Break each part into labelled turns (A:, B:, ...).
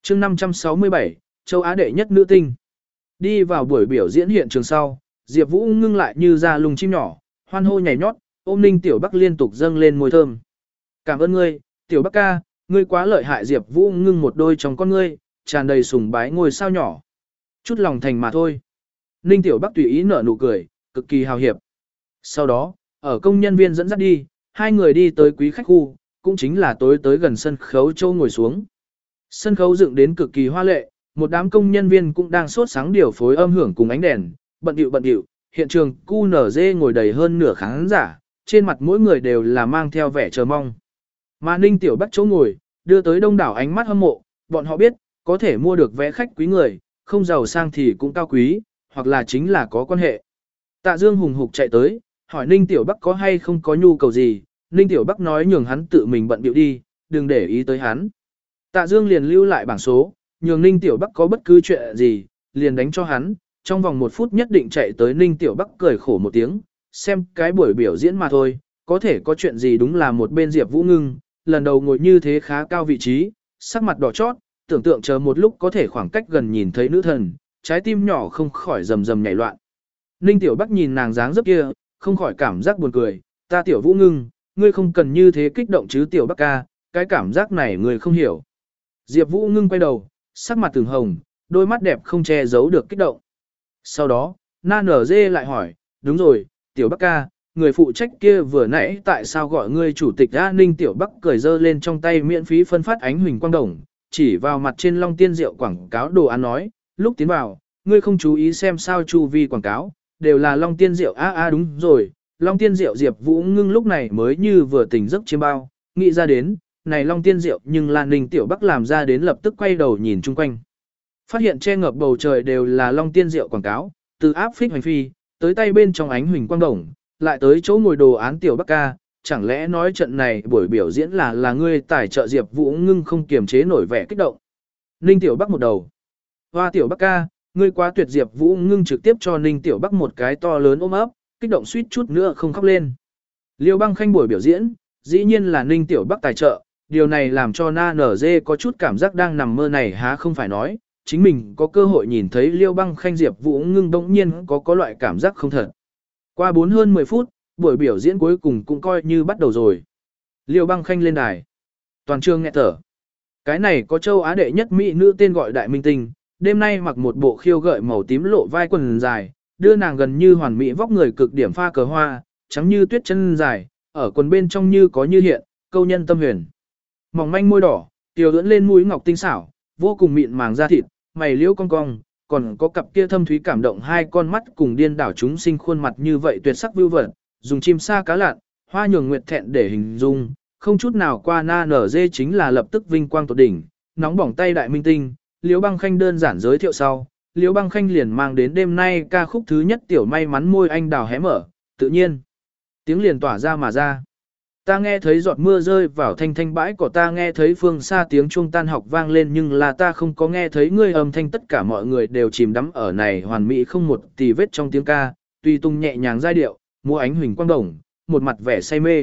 A: chương 567, châu Á đệ nhất nữ tinh. Đi vào buổi biểu diễn hiện trường sau, Diệp Vũ ngưng lại như ra lùng chim nhỏ, hoan hô nhảy nhót, ôm Ninh Tiểu Bắc liên tục dâng lên môi thơm. Cảm ơn ngươi, Tiểu Bắc ca, ngươi quá lợi hại. Diệp Vũ ngưng một đôi trong con ngươi, tràn đầy sùng bái ngôi sao nhỏ. Chút lòng thành mà thôi. Ninh Tiểu Bắc tùy ý nở nụ cười, cực kỳ hào hiệp. Sau đó, ở công nhân viên dẫn dắt đi, hai người đi tới quý khách khu, cũng chính là tối tới gần sân khấu châu ngồi xuống. Sân khấu dựng đến cực kỳ hoa lệ, một đám công nhân viên cũng đang sốt sáng điều phối âm hưởng cùng ánh đèn, bận điệu, hiện trường QNZ ngồi đầy hơn nửa khán giả, trên mặt mỗi người đều là mang theo vẻ chờ mong. Mà Ninh Tiểu Bắc chỗ ngồi, đưa tới đông đảo ánh mắt hâm mộ, bọn họ biết, có thể mua được vé khách quý người, không giàu sang thì cũng cao quý, hoặc là chính là có quan hệ. Tạ Dương hùng hục chạy tới, hỏi Ninh Tiểu Bắc có hay không có nhu cầu gì, Ninh Tiểu Bắc nói nhường hắn tự mình bận bịu đi, đừng để ý tới hắn. Tạ Dương liền lưu lại bảng số, nhường Ninh Tiểu Bắc có bất cứ chuyện gì, liền đánh cho hắn, trong vòng 1 phút nhất định chạy tới. Ninh Tiểu Bắc cười khổ một tiếng, xem cái buổi biểu diễn mà thôi, có thể có chuyện gì. Đúng là một bên Diệp Vũ ngưng, lần đầu ngồi như thế khá cao vị trí, sắc mặt đỏ chót, tưởng tượng chờ một lúc có thể khoảng cách gần nhìn thấy nữ thần, trái tim nhỏ không khỏi rầm rầm nhảy loạn. Ninh Tiểu Bắc nhìn nàng dáng dấp kia, không khỏi cảm giác buồn cười, ta Tiểu Vũ ngưng, ngươi không cần như thế kích động chứ Tiểu Bắc ca, cái cảm giác này ngươi không hiểu. Diệp Vũ ngưng quay đầu, sắc mặt từng hồng, đôi mắt đẹp không che giấu được kích động. Sau đó, Na Nở Dê lại hỏi, đúng rồi, Tiểu Bắc ca, người phụ trách kia vừa nãy tại sao gọi ngươi chủ tịch A? Ninh Tiểu Bắc cười giơ lên trong tay miễn phí phân phát ánh huỳnh quang đồng, chỉ vào mặt trên Long Tiên Rượu quảng cáo đồ ăn nói, lúc tiến vào, ngươi không chú ý xem sao chu vi quảng cáo, đều là Long Tiên Rượu. Đúng rồi, Long Tiên Rượu. Diệp Vũ ngưng lúc này mới như vừa tỉnh giấc chiêm bao, nghĩ ra đến, này Long Tiên Rượu nhưng là Ninh Tiểu Bắc làm ra đến, lập tức quay đầu nhìn chung quanh. Phát hiện che ngập bầu trời đều là Long Tiên Rượu quảng cáo, từ áp phích hành phi, tới tay bên trong ánh huỳnh quang đồng, lại tới chỗ ngồi đồ án Tiểu Bắc ca, chẳng lẽ nói trận này buổi biểu diễn là ngươi tài trợ? Diệp Vũ ngưng không kiềm chế nổi vẻ kích động. Ninh Tiểu Bắc một đầu. Hoa Tiểu Bắc ca, ngươi quá tuyệt. Diệp Vũ ngưng trực tiếp cho Ninh Tiểu Bắc một cái to lớn ôm ấp, kích động suýt chút nữa không khóc lên. Liêu Băng Khanh buổi biểu diễn, dĩ nhiên là Ninh Tiểu Bắc tài trợ, điều này làm cho Na Nở Dê có chút cảm giác đang nằm mơ này há không phải nói, chính mình có cơ hội nhìn thấy Liêu Băng Khanh. Diệp Vũ ngưng bỗng nhiên có loại cảm giác không thật. Qua hơn 10 phút, buổi biểu diễn cuối cùng cũng coi như bắt đầu rồi. Liêu Băng Khanh lên đài. Toàn trường nghe thở. Cái này có châu Á đệ nhất mỹ nữ tên gọi Đại Minh Tinh, đêm nay mặc một bộ khiêu gợi màu tím lộ vai quần dài, đưa nàng gần như hoàn mỹ vóc người cực điểm pha cờ hoa, trắng như tuyết chân dài, ở quần bên trong như có như hiện, câu nhân tâm huyền. Mỏng manh môi đỏ, tiểu ưỡn lên mũi ngọc tinh xảo, vô cùng mịn màng da thịt, mày liễu cong cong, còn có cặp kia thâm thúy cảm động hai con mắt cùng điên đảo chúng sinh khuôn mặt như vậy tuyệt sắc vưu vật, dùng chim sa cá lạn, hoa nhường nguyệt thẹn để hình dung, không chút nào qua. Na Nở Dê chính là lập tức vinh quang tột đỉnh, nóng bỏng tay Đại Minh Tinh. Liễu Băng Khanh đơn giản giới thiệu sau, Liễu Băng Khanh liền mang đến đêm nay ca khúc thứ nhất Tiểu May Mắn. Môi anh đào hé mở, tự nhiên tiếng liền tỏa ra mà ra. Ta nghe thấy giọt mưa rơi vào thanh thanh bãi cỏ, ta nghe thấy phương xa tiếng chuông tan học vang lên, nhưng là ta không có nghe thấy ngươi âm thanh. Tất cả mọi người đều chìm đắm ở này hoàn mỹ không một tì vết trong tiếng ca, tùy tung nhẹ nhàng giai điệu, múa ánh huỳnh quang đồng, một mặt vẻ say mê.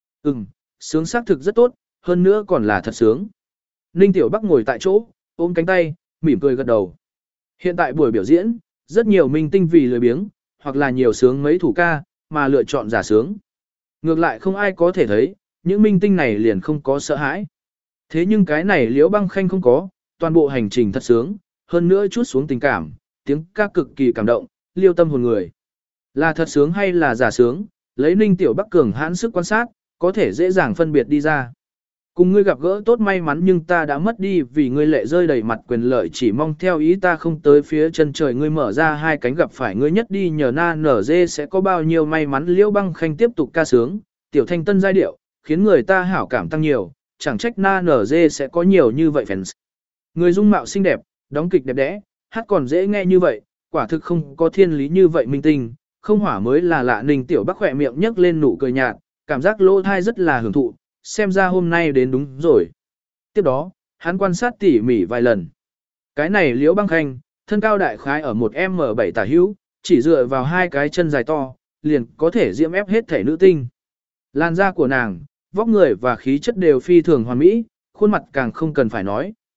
A: Sướng xác thực rất tốt, hơn nữa còn là thật sướng. Ninh Tiểu Bắc ngồi tại chỗ, ôm cánh tay, mỉm cười gật đầu. Hiện tại buổi biểu diễn, rất nhiều minh tinh vì lười biếng, hoặc là nhiều sướng mấy thủ ca, mà lựa chọn giả sướng. Ngược lại không ai có thể thấy, những minh tinh này liền không có sợ hãi. Thế nhưng cái này Liễu Băng Khanh không có, toàn bộ hành trình thật sướng, hơn nữa chút xuống tình cảm, tiếng ca cực kỳ cảm động, liêu tâm hồn người. Là thật sướng hay là giả sướng, lấy Ninh Tiểu Bắc cường hãn sức quan sát, có thể dễ dàng phân biệt đi ra. Cùng ngươi gặp gỡ tốt may mắn, nhưng ta đã mất đi vì ngươi lệ rơi đầy mặt, quyền lợi chỉ mong theo ý ta không tới phía chân trời. Ngươi mở ra hai cánh gặp phải ngươi nhất đi nhờ. Na Nở Dê sẽ có bao nhiêu may mắn. Liễu Băng Khanh tiếp tục ca sướng, tiểu thanh tân giai điệu, khiến người ta hảo cảm tăng nhiều, chẳng trách Na Nở Dê sẽ có nhiều như vậy fans. Người dung mạo xinh đẹp, đóng kịch đẹp đẽ, hát còn dễ nghe như vậy, quả thực không có thiên lý như vậy minh tinh, không hỏa mới là lạ. Ninh Tiểu Bắc khỏe miệng nhấc lên nụ cười nhạt, cảm giác lỗ thai rất là hưởng thụ, xem ra hôm nay đến đúng rồi. Tiếp đó, hắn quan sát tỉ mỉ vài lần. Cái này Liễu Băng Khanh, thân cao đại khái ở 1m7 tả hữu, chỉ dựa vào hai cái chân dài to, liền có thể diễm ép hết thể nữ tinh. Làn da của nàng, vóc người và khí chất đều phi thường hoàn mỹ, khuôn mặt càng không cần phải nói,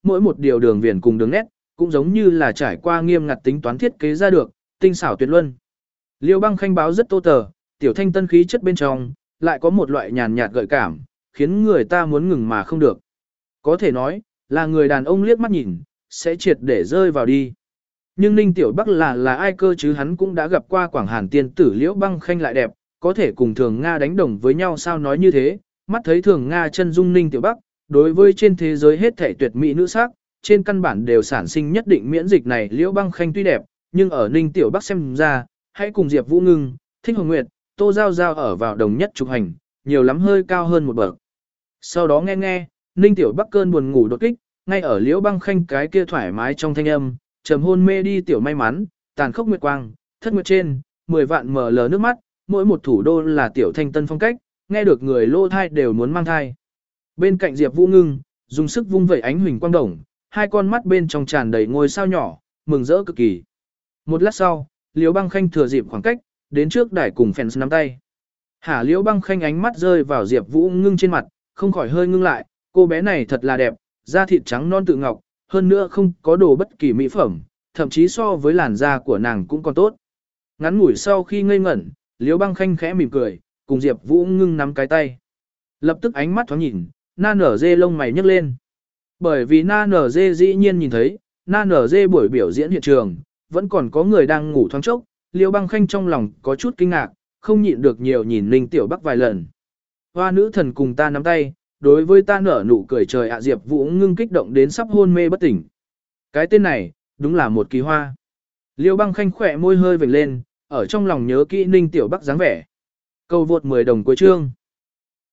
A: mỗi một điều đường viền cùng đường nét, cũng giống như là trải qua nghiêm ngặt tính toán thiết kế ra được, tinh xảo tuyệt luân. Liêu Băng Khanh báo rất tô tờ, tiểu thanh tân khí chất bên trong, lại có một loại nhàn nhạt gợi cảm, khiến người ta muốn ngừng mà không được. Có thể nói, là người đàn ông liếc mắt nhìn, sẽ triệt để rơi vào đi. Nhưng Ninh Tiểu Bắc là ai cơ chứ, hắn cũng đã gặp qua Quảng Hàn tiên tử Liễu Băng Khanh lại đẹp, có thể cùng Thường Nga đánh đồng với nhau sao nói như thế, mắt thấy Thường Nga chân dung Ninh Tiểu Bắc, đối với trên thế giới hết thảy tuyệt mỹ nữ sắc, trên căn bản đều sản sinh nhất định miễn dịch này. Liễu Băng Khanh tuy đẹp, nhưng ở Ninh Tiểu Bắc xem ra, hãy cùng Diệp Vũ Ngưng, Thích Hồng Nguyệt, Tô Giao Giao ở vào đồng nhất trục hành, nhiều lắm hơi cao hơn một bậc. Sau đó nghe, Ninh Tiểu Bắc cơn buồn ngủ đột kích, ngay ở Liễu Băng Khanh cái kia thoải mái trong thanh âm, trầm hôn mê đi tiểu may mắn, tàn khốc nguyệt quang, thất nguyệt trên, 10 vạn ML nước mắt, mỗi một thủ đô là tiểu thanh tân phong cách, nghe được người lô thai đều muốn mang thai. Bên cạnh Diệp Vũ Ngưng, dùng sức vung vẩy ánh huỳnh quang đồng, hai con mắt bên trong tràn đầy ngôi sao nhỏ, mừng rỡ cực kỳ. Một lát sau, Liễu Băng Khanh thừa dịp khoảng cách, đến trước đài cùng fans nắm tay. Liễu Băng Khanh ánh mắt rơi vào Diệp Vũ Ngưng trên mặt, không khỏi hơi ngưng lại, cô bé này thật là đẹp, da thịt trắng non tự ngọc, hơn nữa không có đồ bất kỳ mỹ phẩm, thậm chí so với làn da của nàng cũng còn tốt. Ngắn ngủi sau khi ngây ngẩn, Liễu Băng Khanh khẽ mỉm cười, cùng Diệp Vũ Ngưng nắm cái tay. Lập tức ánh mắt thoáng nhìn, Na Nở Dê lông mày nhấc lên. Bởi vì Na Nở Dê dĩ nhiên nhìn thấy, Na Nở Dê buổi biểu diễn hiện trường, vẫn còn có người đang ngủ thoáng chốc, Liễu Băng Khanh trong lòng có chút kinh ngạc, không nhịn được nhiều nhìn Ninh Tiểu Bắc vài lần. Hoa nữ thần cùng ta nắm tay, đối với ta nở nụ cười trời ạ. Diệp Vũ Ngưng kích động đến sắp hôn mê bất tỉnh. Cái tên này, đúng là một kỳ hoa. Liễu Băng Khanh khỏe môi hơi vểnh lên, ở trong lòng nhớ kỹ Ninh Tiểu Bắc dáng vẻ. Cầu vượt 10 đồng cuối chương.